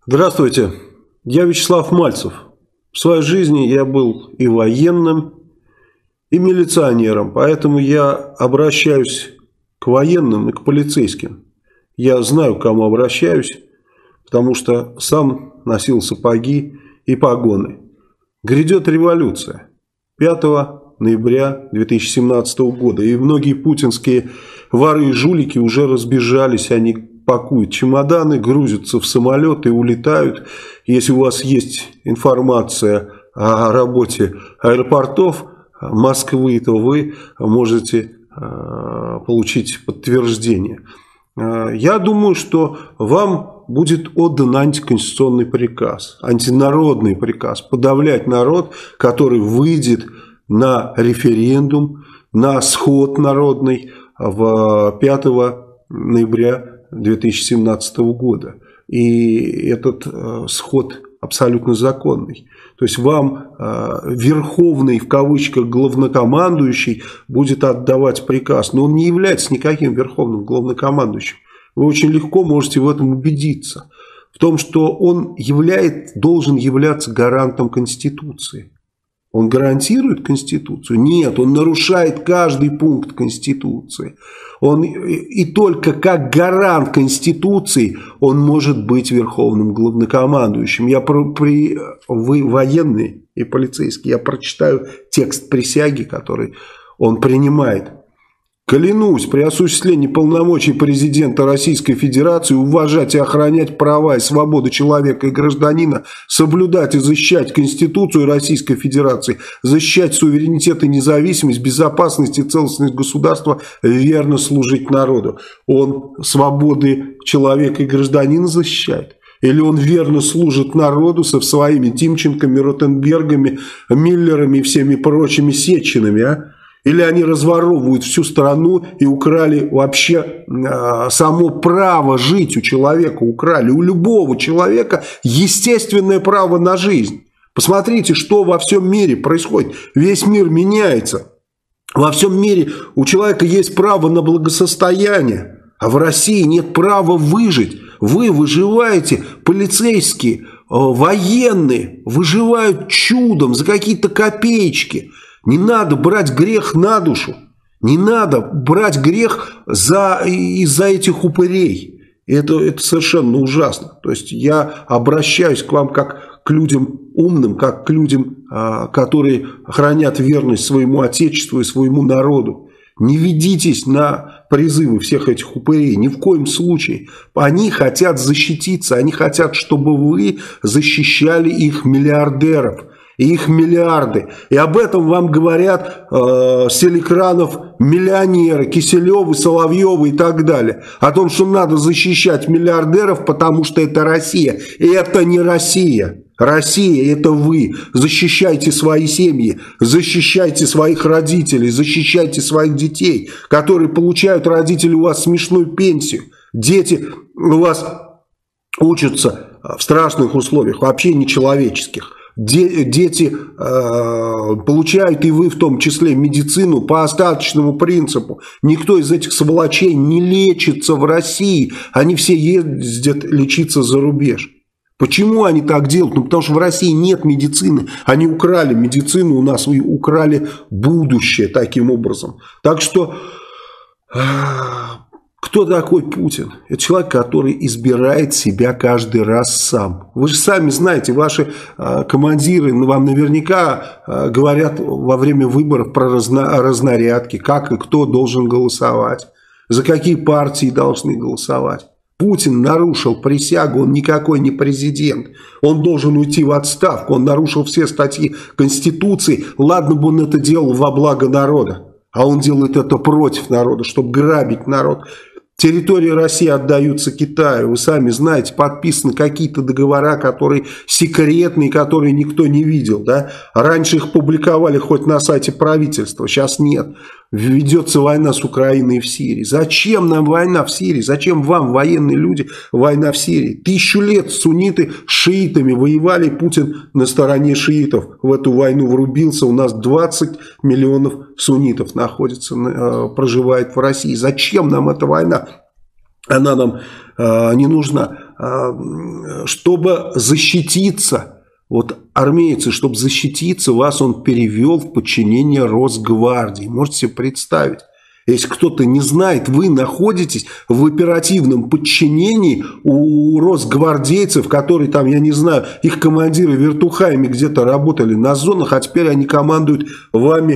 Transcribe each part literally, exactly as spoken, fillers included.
Здравствуйте, я Вячеслав Мальцев. В своей жизни я был и военным, и милиционером, поэтому я обращаюсь к военным и к полицейским. Я знаю, к кому обращаюсь, потому что сам носил сапоги и погоны. Грядет революция пятого ноября две тысячи семнадцатого года, и многие путинские воры и жулики уже разбежались, они пакуют чемоданы, грузятся в самолет и улетают. Если у вас есть информация о работе аэропортов Москвы, то вы можете получить подтверждение. Я думаю, что вам будет отдан антиконституционный приказ, антинародный приказ подавлять народ, который выйдет на референдум, на сход народный в пятого ноября две тысячи семнадцатого года. И этот э, сход абсолютно законный. То есть вам э, верховный, в кавычках, главнокомандующий будет отдавать приказ. Но он не является никаким верховным главнокомандующим. Вы очень легко можете в этом убедиться. В том, что он являет, должен являться гарантом Конституции. Он гарантирует Конституцию? Нет, он нарушает каждый пункт Конституции. Он, и только как гарант Конституции он может быть верховным главнокомандующим. Я про, при, вы военные и полицейские, я прочитаю текст присяги, который он принимает. Клянусь при осуществлении полномочий президента Российской Федерации уважать и охранять права и свободы человека и гражданина, соблюдать и защищать Конституцию Российской Федерации, защищать суверенитет и независимость, безопасность и целостность государства, верно служить народу. Он свободы человека и гражданина защищает? Или он верно служит народу со своими Тимченками, Ротенбергами, Миллерами и всеми прочими Сечинами, а? Или они разворовывают всю страну и украли вообще э, само право жить у человека, украли у любого человека естественное право на жизнь. Посмотрите, что во всем мире происходит. Весь мир меняется. Во всем мире у человека есть право на благосостояние, а в России нет права выжить. Вы выживаете, полицейские, э, военные выживают чудом за какие-то копеечки. Не надо брать грех на душу, не надо брать грех за, из-за этих упырей. Это, это совершенно ужасно. То есть я обращаюсь к вам как к людям умным, как к людям, которые хранят верность своему отечеству и своему народу. Не ведитесь на призывы всех этих упырей, ни в коем случае. Они хотят защититься, они хотят, чтобы вы защищали их миллиардеров. И их миллиарды. И об этом вам говорят э, с телеэкранов миллионеры, Киселевы, Соловьевы и так далее. О том, что надо защищать миллиардеров, потому что это Россия. И это не Россия. Россия – это вы. Защищайте свои семьи, защищайте своих родителей, защищайте своих детей, которые получают, родители, у вас смешную пенсию. Дети у вас учатся в страшных условиях, вообще нечеловеческих. Дети э, получают, и вы в том числе, медицину по остаточному принципу. Никто из этих сволочей не лечится в России. Они все ездят лечиться за рубеж. Почему они так делают? Ну, потому что в России нет медицины. Они украли медицину у нас и украли будущее таким образом. Так что... Э, Кто такой Путин? Это человек, который избирает себя каждый раз сам. Вы же сами знаете, ваши э, командиры вам наверняка э, говорят во время выборов про разно, разнарядки, как и кто должен голосовать, за какие партии должны голосовать. Путин нарушил присягу, он никакой не президент. Он должен уйти в отставку, он нарушил все статьи Конституции. Ладно бы он это делал во благо народа, а он делает это против народа, чтобы грабить народ. Территории России отдаются Китаю. Вы сами знаете, подписаны какие-то договора, которые секретные, которые никто не видел. Да? Раньше их публиковали хоть на сайте правительства, сейчас нет. Ведется война с Украиной и в Сирии. Зачем нам война в Сирии? Зачем вам, военные люди, война в Сирии? Тысячу лет сунниты с шиитами воевали, Путин на стороне шиитов в эту войну врубился. У нас двадцать миллионов суннитов находится, проживает в России. Зачем нам эта война? Она нам э, не нужна. чтобы защититься, вот армейцы, чтобы защититься, вас он перевел в подчинение Росгвардии. Можете себе представить? Если кто-то не знает, вы находитесь в оперативном подчинении у росгвардейцев, которые там, я не знаю, их командиры вертухаями где-то работали на зонах, а теперь они командуют вами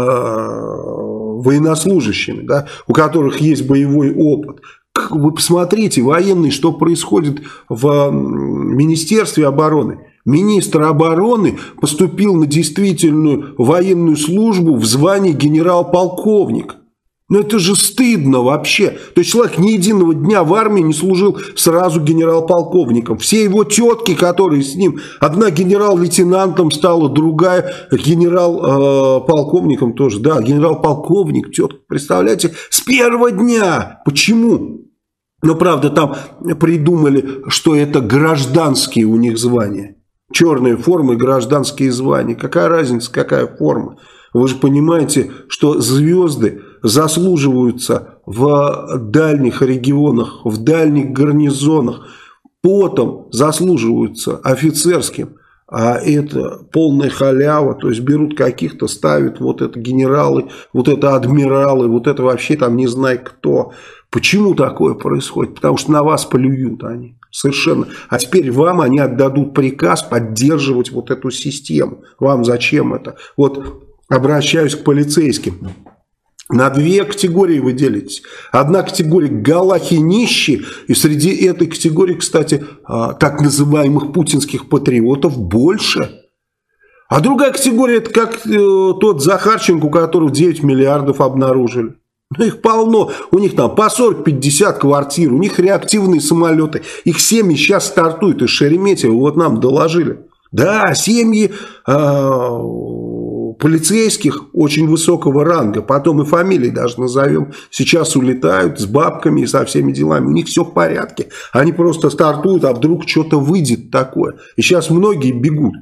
э, военнослужащими, да, у которых есть боевой опыт. Вы посмотрите, военные, что происходит в Министерстве обороны. Министр обороны поступил на действительную военную службу в звании генерал-полковник. Ну это же стыдно вообще. То есть человек ни единого дня в армии не служил сразу генерал-полковником. Все его тетки, которые с ним, одна генерал-лейтенантом стала, другая генерал-полковником тоже. Да, генерал-полковник, тетка, представляете, с первого дня. Почему? Но правда там придумали, что это гражданские у них звания. Черные формы, гражданские звания. Какая разница, какая форма? Вы же понимаете, что звезды заслуживаются в дальних регионах, в дальних гарнизонах, потом заслуживаются офицерским, а это полная халява, то есть берут каких-то, ставят, вот это генералы, вот это адмиралы, вот это вообще там не знаю кто. Почему такое происходит? Потому что на вас плюют они. Совершенно. А теперь вам они отдадут приказ поддерживать вот эту систему. Вам зачем это? Вот обращаюсь к полицейским. На две категории вы делитесь. Одна категория галахи нищие, и среди этой категории, кстати, так называемых путинских патриотов больше. А другая категория, это как тот Захарченко, у которого девять миллиардов обнаружили. Ну, их полно. У них там по сорок-пятьдесят квартир, у них реактивные самолеты. Их семьи сейчас стартуют из Шереметьево, вот нам доложили. Да, семьи э, полицейских очень высокого ранга, потом и фамилии даже назовем, сейчас улетают с бабками и со всеми делами. У них все в порядке. Они просто стартуют, а вдруг что-то выйдет такое. И сейчас многие бегут.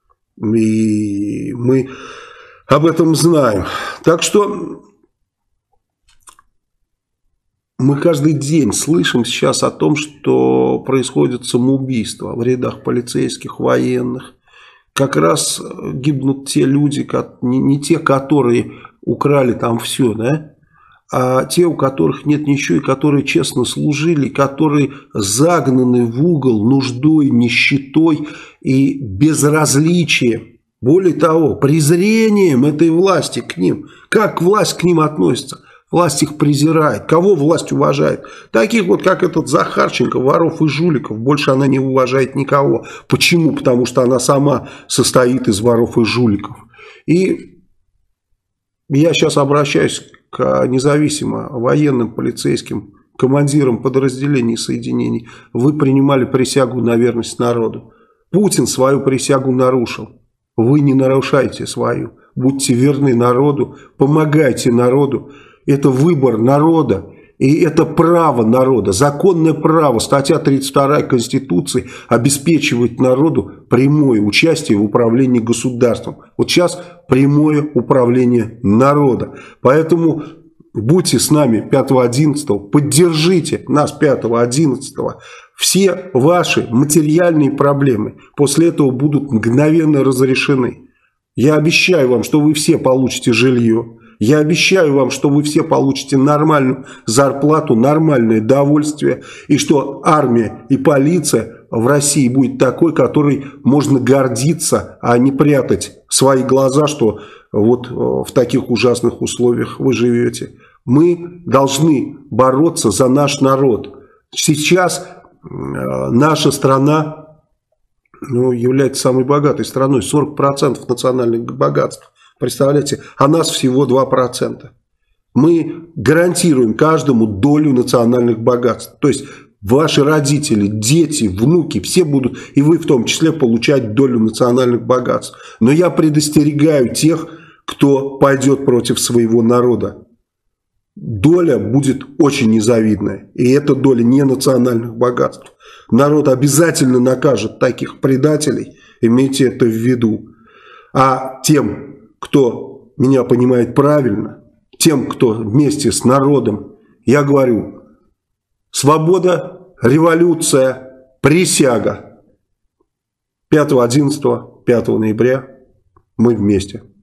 И мы об этом знаем. Так что мы каждый день слышим сейчас о том, что происходит самоубийство в рядах полицейских, военных. Как раз гибнут те люди, не, не те, которые украли там все, да, а те, у которых нет ничего, и которые честно служили, которые загнаны в угол нуждой, нищетой и безразличием. Более того, презрением этой власти к ним. Как власть к ним относится? Власть их презирает. Кого власть уважает? Таких вот, как этот Захарченко, воров и жуликов. Больше она не уважает никого. Почему? Потому что она сама состоит из воров и жуликов. И я сейчас обращаюсь к независимо военным, полицейским, командирам подразделений и соединений. Вы принимали присягу на верность народу. Путин свою присягу нарушил. Вы не нарушайте свою. Будьте верны народу, помогайте народу. Это выбор народа, и это право народа, законное право. Статья тридцать вторая Конституции обеспечивает народу прямое участие в управлении государством. Вот сейчас прямое управление народа. Поэтому будьте с нами пятого одиннадцатого, поддержите нас пятого одиннадцатого. Все ваши материальные проблемы после этого будут мгновенно разрешены. Я обещаю вам, что вы все получите жилье. Я обещаю вам, что вы все получите нормальную зарплату, нормальное довольствие, и что армия и полиция в России будет такой, которой можно гордиться, а не прятать свои глаза, что вот в таких ужасных условиях вы живете. Мы должны бороться за наш народ. Сейчас наша страна, ну, является самой богатой страной, сорок процентов национальных богатств. Представляете, а нас всего два процента. Мы гарантируем каждому долю национальных богатств. То есть ваши родители, дети, внуки, все будут, и вы в том числе, получать долю национальных богатств. Но я предостерегаю тех, кто пойдет против своего народа. Доля будет очень незавидная. И эта доля не национальных богатств. Народ обязательно накажет таких предателей. Имейте это в виду. А тем, кто меня понимает правильно, тем, кто вместе с народом, я говорю: свобода, революция, Присяга. пятого, одиннадцатого, пятого ноября мы вместе.